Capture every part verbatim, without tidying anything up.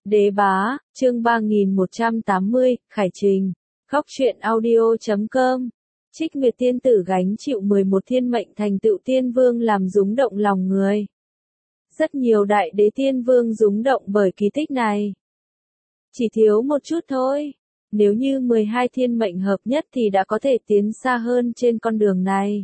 Đế bá, chương ba nghìn một trăm tám mươi, Khải Trình. Góc truyện audio chấm com. Trích Nguyệt tiên tử gánh chịu mười một thiên mệnh thành tựu tiên vương làm rúng động lòng người. Rất nhiều đại đế tiên vương rúng động bởi kỳ tích này. Chỉ thiếu một chút thôi. Nếu như mười hai thiên mệnh hợp nhất thì đã có thể tiến xa hơn trên con đường này.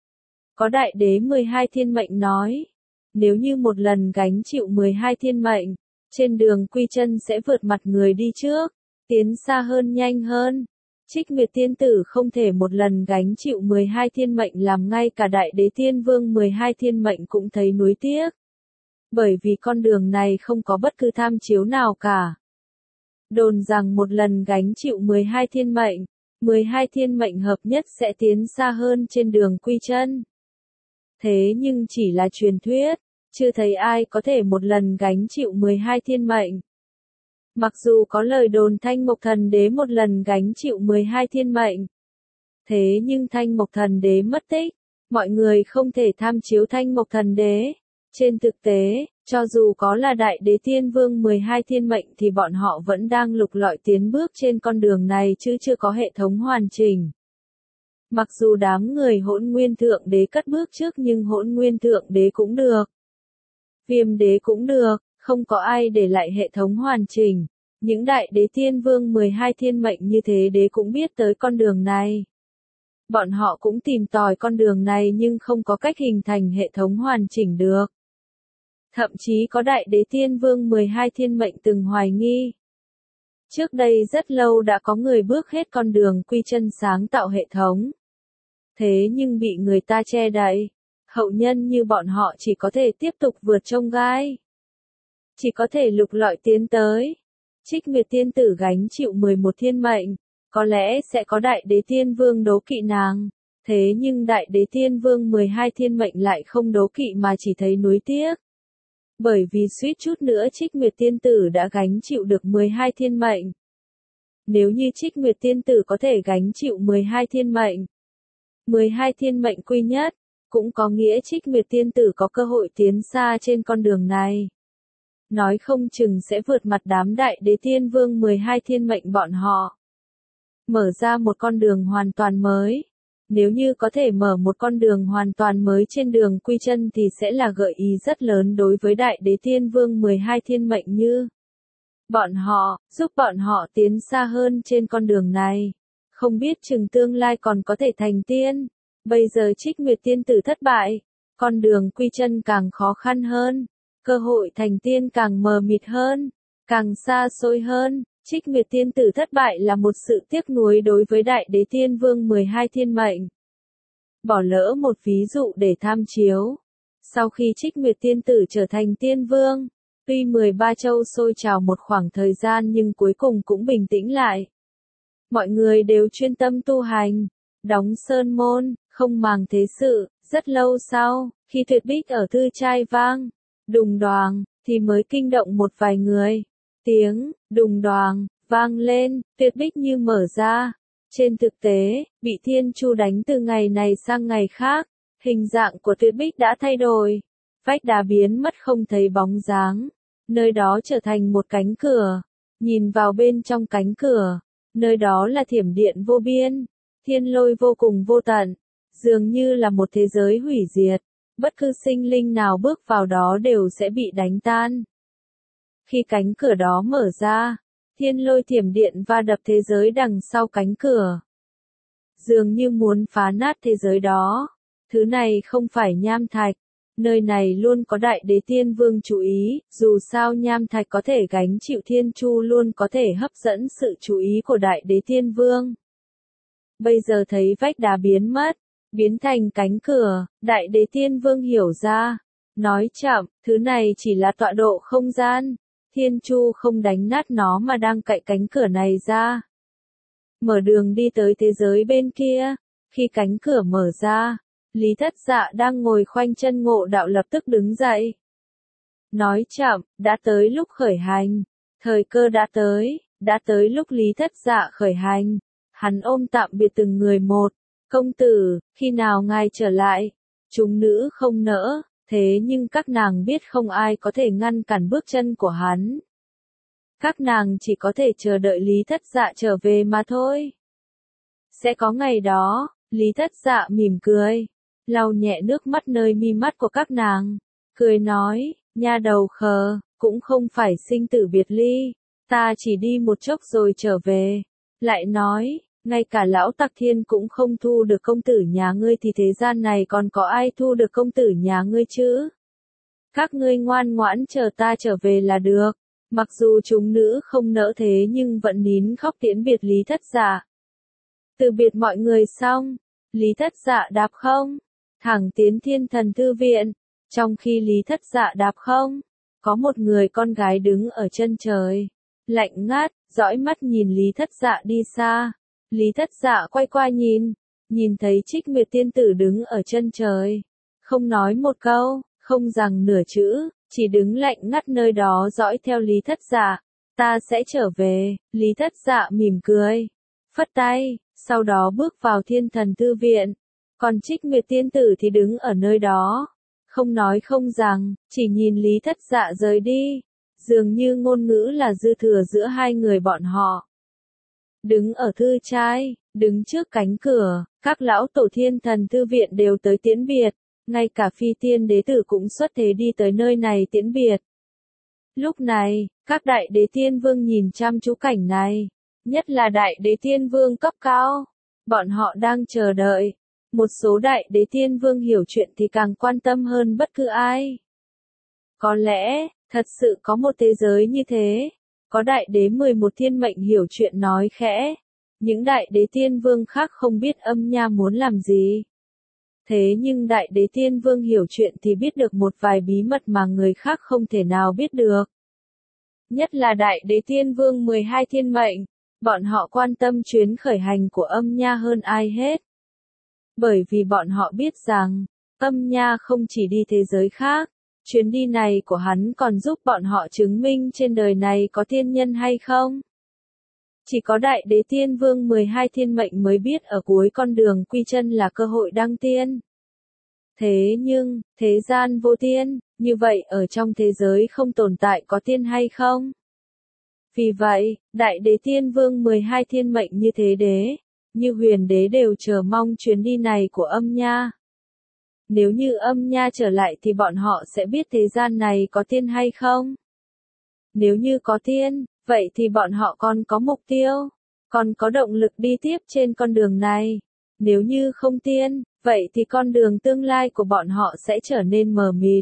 Có đại đế mười hai thiên mệnh nói, nếu như một lần gánh chịu mười hai thiên mệnh, trên đường quy chân sẽ vượt mặt người đi trước, tiến xa hơn nhanh hơn. Trích Nguyệt tiên tử không thể một lần gánh chịu mười hai thiên mệnh làm ngay cả đại đế tiên vương mười hai thiên mệnh cũng thấy nuối tiếc. Bởi vì con đường này không có bất cứ tham chiếu nào cả. Đồn rằng một lần gánh chịu mười hai thiên mệnh, mười hai thiên mệnh hợp nhất sẽ tiến xa hơn trên đường quy chân. Thế nhưng chỉ là truyền thuyết, chưa thấy ai có thể một lần gánh chịu mười hai thiên mệnh. Mặc dù có lời đồn Thanh Mộc Thần Đế một lần gánh chịu mười hai thiên mệnh. Thế nhưng Thanh Mộc Thần Đế mất tích, mọi người không thể tham chiếu Thanh Mộc Thần Đế. Trên thực tế, cho dù có là đại đế tiên vương mười hai thiên mệnh thì bọn họ vẫn đang lục lọi tiến bước trên con đường này chứ chưa có hệ thống hoàn chỉnh. Mặc dù đám người Hỗn Nguyên Thượng Đế cất bước trước nhưng Hỗn Nguyên Thượng Đế cũng được. Viêm Đế cũng được, không có ai để lại hệ thống hoàn chỉnh. Những đại đế tiên vương mười hai thiên mệnh như thế đế cũng biết tới con đường này. Bọn họ cũng tìm tòi con đường này nhưng không có cách hình thành hệ thống hoàn chỉnh được. Thậm chí có đại đế tiên vương mười hai thiên mệnh từng hoài nghi. Trước đây rất lâu đã có người bước hết con đường quy chân sáng tạo hệ thống. Thế nhưng bị người ta che đậy. Hậu nhân như bọn họ chỉ có thể tiếp tục vượt chông gai. Chỉ có thể lục lọi tiến tới. Trích Nguyệt tiên tử gánh chịu mười một thiên mệnh. Có lẽ sẽ có đại đế tiên vương đố kỵ nàng. Thế nhưng đại đế tiên vương mười hai thiên mệnh lại không đố kỵ mà chỉ thấy nuối tiếc. Bởi vì suýt chút nữa Trích Nguyệt tiên tử đã gánh chịu được mười hai thiên mệnh. Nếu như Trích Nguyệt tiên tử có thể gánh chịu mười hai thiên mệnh. mười hai thiên mệnh quy nhất. Cũng có nghĩa Trích Nguyệt tiên tử có cơ hội tiến xa trên con đường này. Nói không chừng sẽ vượt mặt đám đại đế tiên vương mười hai thiên mệnh bọn họ. Mở ra một con đường hoàn toàn mới. Nếu như có thể mở một con đường hoàn toàn mới trên đường quy chân thì sẽ là gợi ý rất lớn đối với đại đế tiên vương mười hai thiên mệnh như bọn họ, giúp bọn họ tiến xa hơn trên con đường này. Không biết chừng tương lai còn có thể thành tiên. Bây giờ Trích Nguyệt tiên tử thất bại, con đường quy chân càng khó khăn hơn, cơ hội thành tiên càng mờ mịt hơn, càng xa xôi hơn. Trích Nguyệt tiên tử thất bại là một sự tiếc nuối đối với đại đế tiên vương mười hai thiên mệnh. Bỏ lỡ một ví dụ để tham chiếu. Sau khi Trích Nguyệt tiên tử trở thành tiên vương, tuy mười ba châu sôi trào một khoảng thời gian nhưng cuối cùng cũng bình tĩnh lại. Mọi người đều chuyên tâm tu hành, đóng sơn môn, không màng thế sự. Rất lâu sau, khi tuyệt bích ở thư trai vang, đùng đoàng, thì mới kinh động một vài người. Tiếng đùng đoàng vang lên, tuyệt bích như mở ra. Trên thực tế, bị Thiên Chu đánh từ ngày này sang ngày khác, hình dạng của tuyệt bích đã thay đổi. Vách đá biến mất không thấy bóng dáng. Nơi đó trở thành một cánh cửa. Nhìn vào bên trong cánh cửa, nơi đó là thiểm điện vô biên, thiên lôi vô cùng vô tận, dường như là một thế giới hủy diệt. Bất cứ sinh linh nào bước vào đó đều sẽ bị đánh tan. Khi cánh cửa đó mở ra, thiên lôi thiểm điện va đập thế giới đằng sau cánh cửa. Dường như muốn phá nát thế giới đó. Thứ này không phải nham thạch. Nơi này luôn có đại đế tiên vương chú ý, dù sao nham thạch có thể gánh chịu thiên chu luôn có thể hấp dẫn sự chú ý của đại đế tiên vương. Bây giờ thấy vách đá biến mất, biến thành cánh cửa, đại đế tiên vương hiểu ra. Nói chậm, thứ này chỉ là tọa độ không gian. Thiên Chu không đánh nát nó mà đang cạy cánh cửa này ra. Mở đường đi tới thế giới bên kia. Khi cánh cửa mở ra, Lý Thất Dạ đang ngồi khoanh chân ngộ đạo lập tức đứng dậy. Nói chậm, đã tới lúc khởi hành. Thời cơ đã tới, đã tới lúc Lý Thất Dạ khởi hành. Hắn ôm tạm biệt từng người một. Công tử, khi nào ngài trở lại? Chúng nữ không nỡ. Thế nhưng các nàng biết không ai có thể ngăn cản bước chân của hắn. Các nàng chỉ có thể chờ đợi Lý Thất Dạ trở về mà thôi. Sẽ có ngày đó, Lý Thất Dạ mỉm cười, lau nhẹ nước mắt nơi mi mắt của các nàng, cười nói, nha đầu khờ, cũng không phải sinh tử biệt ly, ta chỉ đi một chốc rồi trở về. Lại nói, ngay cả lão Tặc Thiên cũng không thu được công tử nhà ngươi thì thế gian này còn có ai thu được công tử nhà ngươi chứ? Các ngươi ngoan ngoãn chờ ta trở về là được. Mặc dù chúng nữ không nỡ thế nhưng vẫn nín khóc tiễn biệt Lý Thất Dạ. Từ biệt mọi người xong, Lý Thất Dạ đạp không, thẳng tiến Thiên Thần Thư Viện. Trong khi Lý Thất Dạ đạp không, có một người con gái đứng ở chân trời, lạnh ngắt, dõi mắt nhìn Lý Thất Dạ đi xa. Lý Thất Dạ quay qua nhìn, nhìn thấy Trích Nguyệt Tiên Tử đứng ở chân trời, không nói một câu, không rằng nửa chữ, chỉ đứng lạnh ngắt nơi đó dõi theo Lý Thất Dạ. Ta sẽ trở về, Lý Thất Dạ mỉm cười, phất tay, sau đó bước vào Thiên Thần Thư Viện. Còn Trích Nguyệt Tiên Tử thì đứng ở nơi đó, không nói không rằng, chỉ nhìn Lý Thất Dạ rời đi, dường như ngôn ngữ là dư thừa giữa hai người bọn họ. Đứng ở thư trai, đứng trước cánh cửa, các lão tổ Thiên Thần Thư Viện đều tới tiễn biệt, ngay cả Phi Tiên Đế Tử cũng xuất thế đi tới nơi này tiễn biệt. Lúc này, các đại đế tiên vương nhìn chăm chú cảnh này, nhất là đại đế tiên vương cấp cao, bọn họ đang chờ đợi. Một số đại đế tiên vương hiểu chuyện thì càng quan tâm hơn bất cứ ai. Có lẽ, thật sự có một thế giới như thế. Có đại đế mười một thiên mệnh hiểu chuyện nói khẽ. Những đại đế tiên vương khác không biết Âm Nha muốn làm gì. Thế nhưng đại đế tiên vương hiểu chuyện thì biết được một vài bí mật mà người khác không thể nào biết được. Nhất là đại đế tiên vương mười hai thiên mệnh, bọn họ quan tâm chuyến khởi hành của Âm Nha hơn ai hết. Bởi vì bọn họ biết rằng, Âm Nha không chỉ đi thế giới khác, chuyến đi này của hắn còn giúp bọn họ chứng minh trên đời này có thiên nhân hay không. Chỉ có đại đế tiên vương mười hai thiên mệnh mới biết ở cuối con đường quy chân là cơ hội đăng tiên. Thế nhưng, thế gian vô tiên, như vậy ở trong thế giới không tồn tại có tiên hay không? Vì vậy, đại đế tiên vương mười hai thiên mệnh như thế đế, như huyền đế đều chờ mong chuyến đi này của Âm Nha. Nếu như Âm Nha trở lại thì bọn họ sẽ biết thế gian này có tiên hay không? Nếu như có tiên, vậy thì bọn họ còn có mục tiêu, còn có động lực đi tiếp trên con đường này. Nếu như không tiên, vậy thì con đường tương lai của bọn họ sẽ trở nên mờ mịt.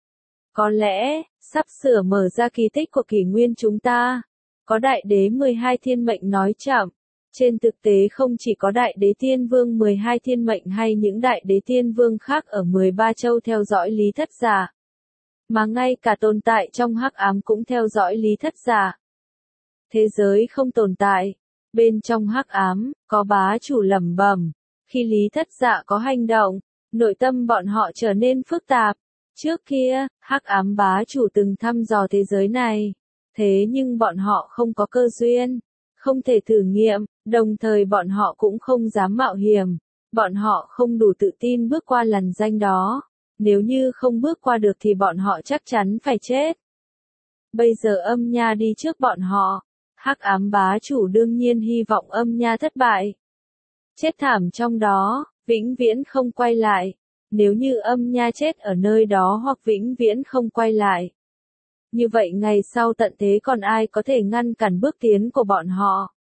Có lẽ, sắp sửa mở ra kỳ tích của kỷ nguyên chúng ta. Có đại đế mười hai thiên mệnh nói chậm. Trên thực tế không chỉ có đại đế tiên vương mười hai thiên mệnh hay những đại đế tiên vương khác ở mười ba châu theo dõi Lý Thất Dạ, mà ngay cả tồn tại trong hắc ám cũng theo dõi Lý Thất Dạ. Thế giới không tồn tại, bên trong hắc ám, có bá chủ lẩm bẩm, khi Lý Thất Dạ có hành động, nội tâm bọn họ trở nên phức tạp. Trước kia, hắc ám bá chủ từng thăm dò thế giới này, thế nhưng bọn họ không có cơ duyên, không thể thử nghiệm, đồng thời bọn họ cũng không dám mạo hiểm, bọn họ không đủ tự tin bước qua lằn ranh đó, nếu như không bước qua được thì bọn họ chắc chắn phải chết. Bây giờ Âm Nha đi trước bọn họ, hắc ám bá chủ đương nhiên hy vọng Âm Nha thất bại. Chết thảm trong đó, vĩnh viễn không quay lại, nếu như Âm Nha chết ở nơi đó hoặc vĩnh viễn không quay lại. Như vậy ngày sau tận thế còn ai có thể ngăn cản bước tiến của bọn họ?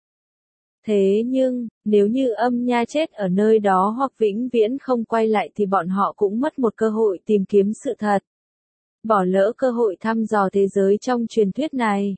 Thế nhưng, nếu như Âm Nha chết ở nơi đó hoặc vĩnh viễn không quay lại thì bọn họ cũng mất một cơ hội tìm kiếm sự thật. Bỏ lỡ cơ hội thăm dò thế giới trong truyền thuyết này.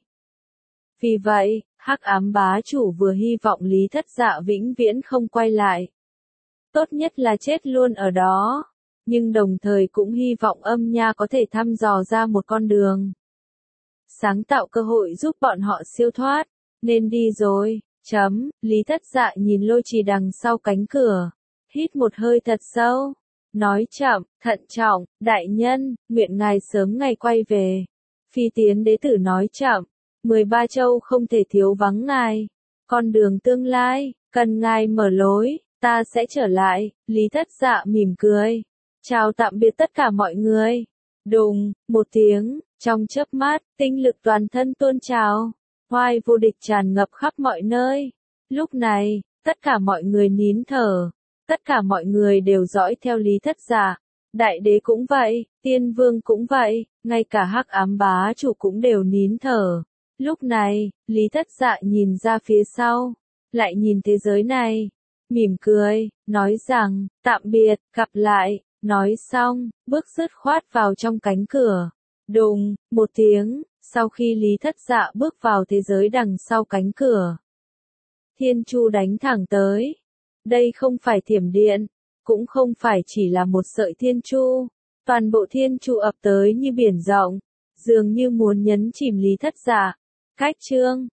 Vì vậy, hắc ám bá chủ vừa hy vọng Lý Thất Dạ vĩnh viễn không quay lại. Tốt nhất là chết luôn ở đó. Nhưng đồng thời cũng hy vọng Âm Nha có thể thăm dò ra một con đường. Sáng tạo cơ hội giúp bọn họ siêu thoát. Nên đi rồi. Chấm, Lý Thất Dạ nhìn Lôi Trì đằng sau cánh cửa. Hít một hơi thật sâu. Nói chậm, thận trọng, đại nhân, nguyện ngài sớm ngày quay về. Phi Tiến Đế Tử nói chậm, mười ba châu không thể thiếu vắng ngài. Con đường tương lai, cần ngài mở lối, ta sẽ trở lại. Lý Thất Dạ mỉm cười. Chào tạm biệt tất cả mọi người. Đùng, một tiếng, trong chớp mắt, tinh lực toàn thân tuôn trào. oai vô địch tràn ngập khắp mọi nơi. Lúc này, tất cả mọi người nín thở, tất cả mọi người đều dõi theo Lý Thất Dạ. Đại đế cũng vậy, tiên vương cũng vậy, ngay cả hắc ám bá chủ cũng đều nín thở. Lúc này, Lý Thất Dạ nhìn ra phía sau, lại nhìn thế giới này, mỉm cười, nói rằng, tạm biệt, gặp lại, nói xong, bước dứt khoát vào trong cánh cửa. Đùng, một tiếng, sau khi Lý Thất Dạ bước vào thế giới đằng sau cánh cửa, thiên chu đánh thẳng tới. Đây không phải thiểm điện, cũng không phải chỉ là một sợi thiên chu, toàn bộ thiên chu ập tới như biển rộng, dường như muốn nhấn chìm Lý Thất Dạ. Cách chương